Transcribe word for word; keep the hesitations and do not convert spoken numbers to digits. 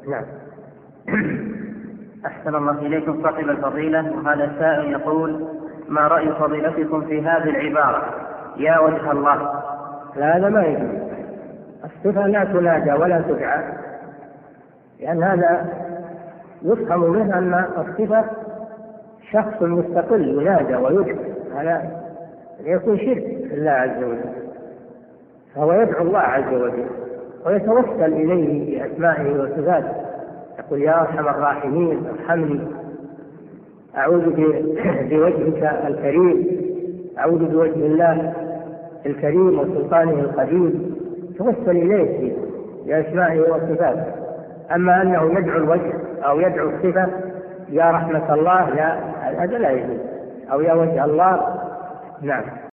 نعم. أحسن الله إليكم صاحب الفضيلة. وهذا سائل يقول: ما رأي فضيلتكم في هذه العبارة يا وجه الله؟ لا، هذا ما يجوز. الصفة لا تنادى ولا تدعى، لأن هذا يفهم منه أن الصفة شخص مستقل ينادى ويدعى، هذا يكون شرك في الله عز وجل. فهو يدعو الله عز وجل ويتوسل إليه بأسمائه وصفاته، يقول: يا أرحم الراحمين ارحمني، أعوذ بوجهك الكريم، أعوذ بوجه الله الكريم وسلطانه القديم، توسل إليه بأسمائه وصفاته. أما أنه يدعو الوجه أو يدعو الصفة يا رحمة الله، لا، هذا لا يجوز، أو يا وجه الله. نعم.